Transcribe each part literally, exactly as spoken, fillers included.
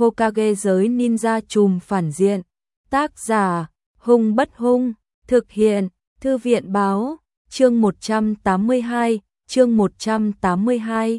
Hokage giới ninja trùm phản diện. Tác giả, Hung Bất Hung, thực hiện, Thư viện báo, chương một trăm tám mươi hai, chương một trăm tám mươi hai.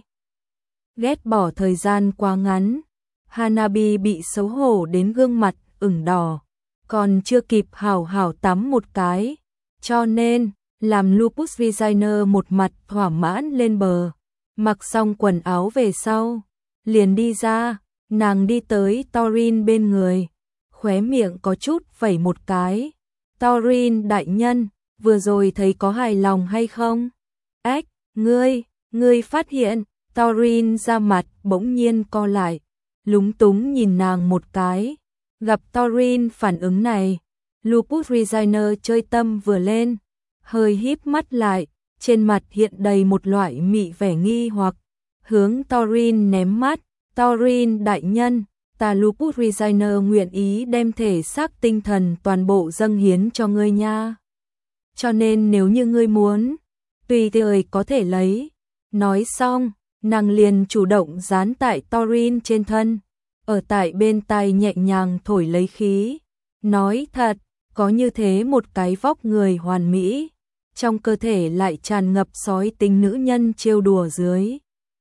Ghét bỏ thời gian quá ngắn, Hanabi bị xấu hổ đến gương mặt ửng đỏ, còn chưa kịp hảo hảo tắm một cái, cho nên làm Lupus Designer một mặt thỏa mãn lên bờ, mặc xong quần áo về sau, liền đi ra, nàng đi tới Thorin bên người, khóe miệng có chút vẩy một cái. Thorin đại nhân, vừa rồi thấy có hài lòng hay không? Ếch, ngươi, ngươi phát hiện, Thorin ra mặt bỗng nhiên co lại, lúng túng nhìn nàng một cái. Gặp Thorin phản ứng này, Lupus Designer chơi tâm vừa lên, hơi híp mắt lại, trên mặt hiện đầy một loại mị vẻ nghi hoặc, hướng Thorin ném mắt. Thorin đại nhân, ta Lupus Designer nguyện ý đem thể xác tinh thần toàn bộ dâng hiến cho ngươi nha. Cho nên nếu như ngươi muốn, tùy thời có thể lấy. Nói xong, nàng liền chủ động dán tại Thorin trên thân, ở tại bên tai nhẹ nhàng thổi lấy khí. Nói thật, có như thế một cái vóc người hoàn mỹ, trong cơ thể lại tràn ngập sói tính nữ nhân trêu đùa dưới.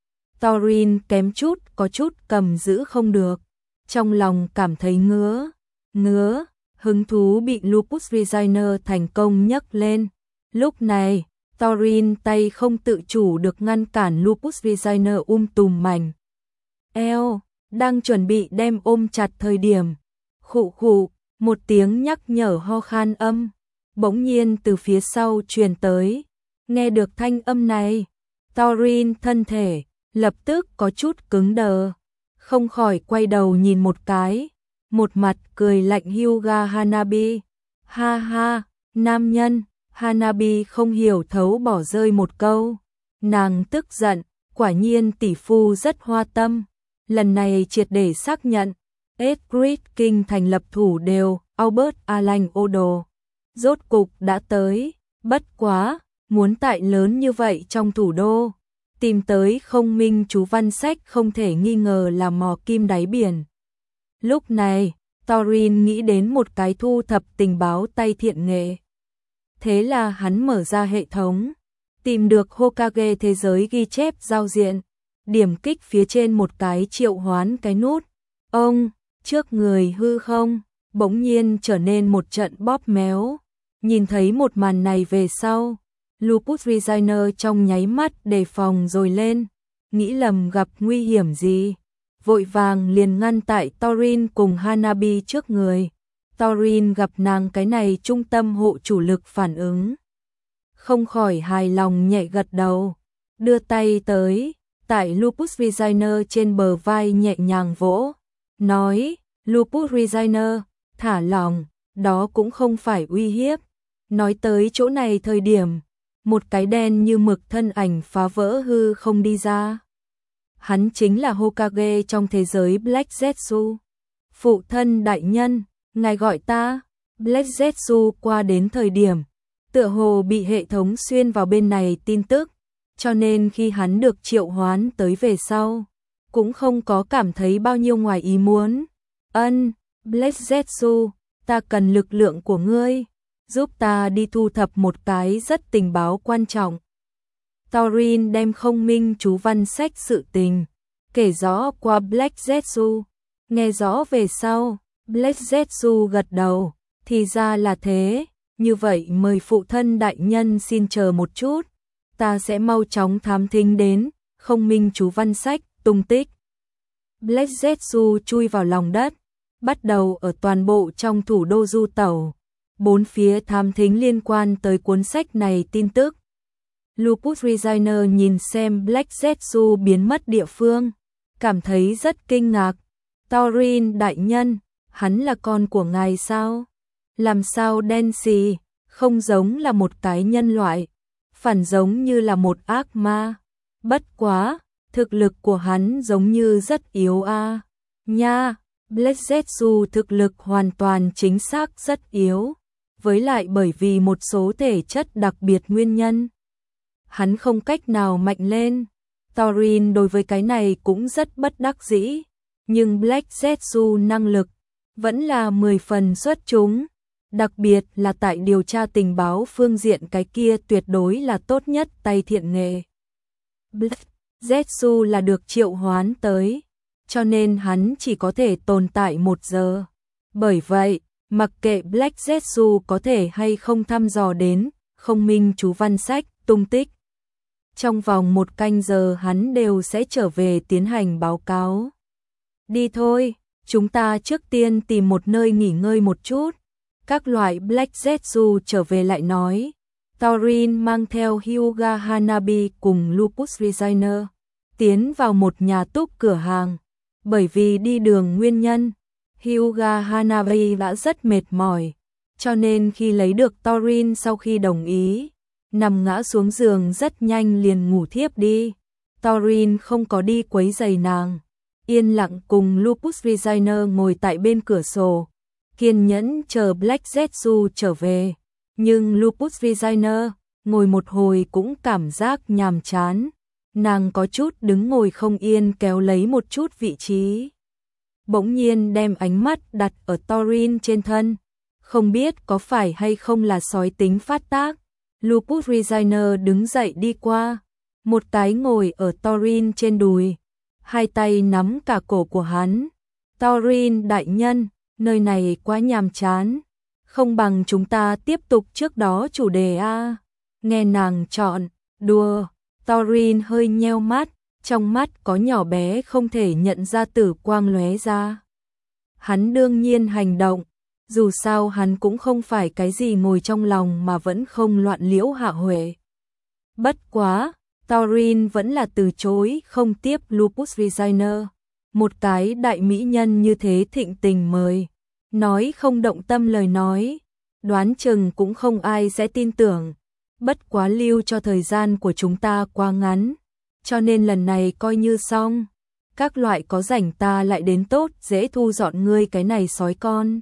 Thorin kém chút có chút cầm giữ không được, trong lòng cảm thấy ngứa, ngứa, hứng thú bị Lupus Designer thành công nhấc lên. Lúc này, Thorin tay không tự chủ được ngăn cản Lupus Designer um tùm mảnh eo, đang chuẩn bị đem ôm chặt thời điểm. Khụ khụ, một tiếng nhắc nhở ho khan âm, bỗng nhiên từ phía sau truyền tới. Nghe được thanh âm này, Thorin thân thể lập tức có chút cứng đờ, không khỏi quay đầu nhìn một cái, một mặt cười lạnh Hyuga Hanabi. Ha ha, nam nhân, Hanabi không hiểu thấu bỏ rơi một câu. Nàng tức giận, quả nhiên tỷ phu rất hoa tâm, lần này triệt để xác nhận, Edgrid King thành lập thủ đều, Albert Alan Odo. Rốt cục đã tới, bất quá, muốn tại lớn như vậy trong thủ đô. Tìm tới không minh chú văn sách không thể nghi ngờ là mò kim đáy biển. Lúc này, Thorin nghĩ đến một cái thu thập tình báo tay thiện nghệ. Thế là hắn mở ra hệ thống, tìm được Hokage thế giới ghi chép giao diện, điểm kích phía trên một cái triệu hoán cái nút. Ông, trước người hư không, bỗng nhiên trở nên một trận bóp méo. Nhìn thấy một màn này về sau, Lupus Designer trong nháy mắt đề phòng rồi lên, nghĩ lầm gặp nguy hiểm gì, vội vàng liền ngăn tại Thorin cùng Hanabi trước người. Thorin gặp nàng cái này trung tâm hộ chủ lực phản ứng, không khỏi hài lòng nhẹ gật đầu, đưa tay tới, tại Lupus Designer trên bờ vai nhẹ nhàng vỗ, nói, Lupus Designer, thả lỏng, đó cũng không phải uy hiếp. Nói tới chỗ này thời điểm, một cái đen như mực thân ảnh phá vỡ hư không đi ra. Hắn chính là Hokage trong thế giới Black Zetsu. Phụ thân đại nhân, ngài gọi ta. Black Zetsu qua đến thời điểm, tựa hồ bị hệ thống xuyên vào bên này tin tức, cho nên khi hắn được triệu hoán tới về sau, cũng không có cảm thấy bao nhiêu ngoài ý muốn. Ân, Black Zetsu, ta cần lực lượng của ngươi, giúp ta đi thu thập một cái rất tình báo quan trọng. Thorin đem không minh chú văn sách sự tình kể rõ qua Black Zetsu. Nghe rõ về sau, Black Zetsu gật đầu, thì ra là thế, như vậy mời phụ thân đại nhân xin chờ một chút, ta sẽ mau chóng thám thính đến không minh chú văn sách tung tích. Black Zetsu chui vào lòng đất, bắt đầu ở toàn bộ trong thủ đô du tẩu, bốn phía thám thính liên quan tới cuốn sách này tin tức. Lupus Designer nhìn xem Black Zetsu biến mất địa phương, cảm thấy rất kinh ngạc. Thorin đại nhân, hắn là con của ngài sao? Làm sao đen xì, không giống là một cái nhân loại, phản giống như là một ác ma. Bất quá, thực lực của hắn giống như rất yếu a. À. Nha, Black Zetsu thực lực hoàn toàn chính xác rất yếu, với lại bởi vì một số thể chất đặc biệt nguyên nhân, hắn không cách nào mạnh lên. Thorin đối với cái này cũng rất bất đắc dĩ, nhưng Black Zetsu năng lực vẫn là mười phần xuất chúng, đặc biệt là tại điều tra tình báo phương diện cái kia tuyệt đối là tốt nhất tay thiện nghệ. Black Zetsu là được triệu hoán tới, cho nên hắn chỉ có thể tồn tại một giờ. Bởi vậy, mặc kệ Black Zetsu có thể hay không thăm dò đến không minh chú văn sách tung tích, trong vòng một canh giờ hắn đều sẽ trở về tiến hành báo cáo. Đi thôi, chúng ta trước tiên tìm một nơi nghỉ ngơi một chút. Các loại Black Zetsu trở về lại nói. Thorin mang theo Hyuga Hanabi cùng Lupus Resigner tiến vào một nhà túc cửa hàng. Bởi vì đi đường nguyên nhân, Hyuga Hanabi đã rất mệt mỏi, cho nên khi lấy được Thorin sau khi đồng ý, nằm ngã xuống giường rất nhanh liền ngủ thiếp đi. Thorin không có đi quấy rầy nàng, yên lặng cùng Lupus Resigner ngồi tại bên cửa sổ, kiên nhẫn chờ Black Zetsu trở về. Nhưng Lupus Resigner ngồi một hồi cũng cảm giác nhàm chán, nàng có chút đứng ngồi không yên kéo lấy một chút vị trí. Bỗng nhiên đem ánh mắt đặt ở Thorin trên thân, không biết có phải hay không là sói tính phát tác. Lupus Resigner đứng dậy đi qua, một cái ngồi ở Thorin trên đùi, hai tay nắm cả cổ của hắn. Thorin đại nhân, nơi này quá nhàm chán, không bằng chúng ta tiếp tục trước đó chủ đề a. Nghe nàng chọn đùa, Thorin hơi nheo mắt, trong mắt có nhỏ bé không thể nhận ra tử quang lóe ra. Hắn đương nhiên hành động, dù sao hắn cũng không phải cái gì ngồi trong lòng mà vẫn không loạn liễu hạ huệ. Bất quá, Thorin vẫn là từ chối không tiếp Lupus Resigner. Một cái đại mỹ nhân như thế thịnh tình mời, nói không động tâm lời nói, đoán chừng cũng không ai sẽ tin tưởng. Bất quá lưu cho thời gian của chúng ta quá ngắn, cho nên lần này coi như xong. Các loại có rảnh ta lại đến tốt dễ thu dọn ngươi cái này sói con.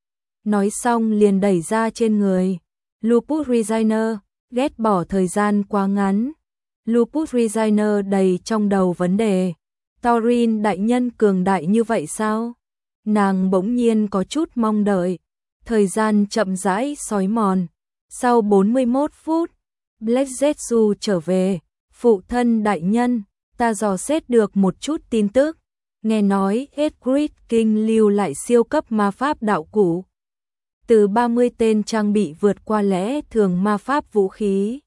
Nói xong liền đẩy ra trên người. Lupus Resigner ghét bỏ thời gian quá ngắn. Lupus Resigner đầy trong đầu vấn đề. Thorin đại nhân cường đại như vậy sao? Nàng bỗng nhiên có chút mong đợi. Thời gian chậm rãi xói mòn. Sau bốn mươi mốt phút, Black Zetsu trở về. Phụ thân đại nhân, ta dò xét được một chút tin tức. Nghe nói Edgrid King lưu lại siêu cấp ma pháp đạo cụ. Từ ba mươi tên trang bị vượt qua lẽ thường ma pháp vũ khí.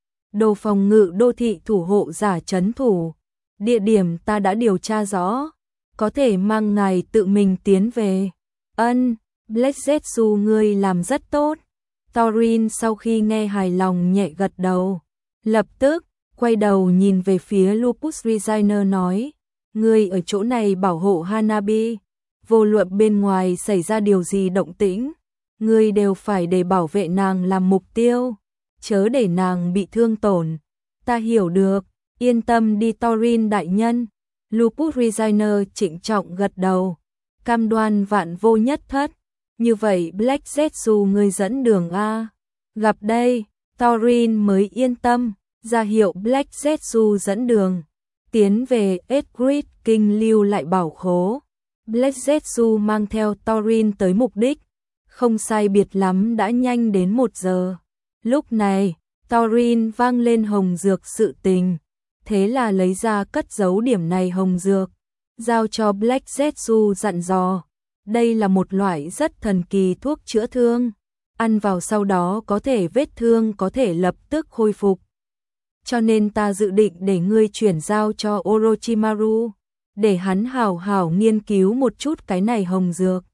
Đồ phòng ngự đô thị thủ hộ giả trấn thủ. Địa điểm ta đã điều tra rõ, có thể mang ngài tự mình tiến về. Ân, Black Zetsu ngươi làm rất tốt. Thorin sau khi nghe hài lòng nhẹ gật đầu, lập tức quay đầu nhìn về phía Lupus Resigner nói, ngươi ở chỗ này bảo hộ Hanabi, vô luận bên ngoài xảy ra điều gì động tĩnh, ngươi đều phải để bảo vệ nàng làm mục tiêu, chớ để nàng bị thương tổn. Ta hiểu được, yên tâm đi Thorin đại nhân. Lupus Resigner trịnh trọng gật đầu, cam đoan vạn vô nhất thất. Như vậy Black Zetsu ngươi dẫn đường a. Gặp đây, Thorin mới yên tâm, ra hiệu Black Zetsu dẫn đường, tiến về Edgrid King lưu lại bảo khố. Black Zetsu mang theo Thorin tới mục đích, không sai biệt lắm đã nhanh đến một giờ. Lúc này, Thorin vang lên hồng dược sự tình, thế là lấy ra cất giấu điểm này hồng dược, giao cho Black Zetsu dặn dò. Đây là một loại rất thần kỳ thuốc chữa thương, ăn vào sau đó có thể vết thương có thể lập tức khôi phục. Cho nên ta dự định để ngươi chuyển giao cho Orochimaru, để hắn hảo hảo nghiên cứu một chút cái này hồng dược.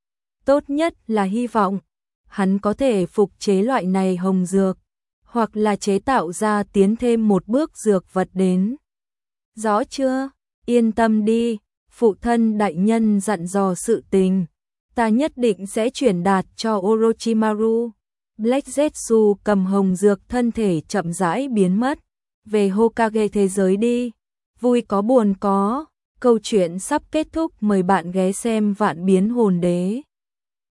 Tốt nhất là hy vọng hắn có thể phục chế loại này hồng dược, hoặc là chế tạo ra tiến thêm một bước dược vật đến. Rõ chưa? Yên tâm đi, phụ thân đại nhân dặn dò sự tình, ta nhất định sẽ chuyển đạt cho Orochimaru. Black Zetsu cầm hồng dược thân thể chậm rãi biến mất, về Hokage thế giới đi. Vui có buồn có, câu chuyện sắp kết thúc, mời bạn ghé xem Vạn Biến Hồn Đế.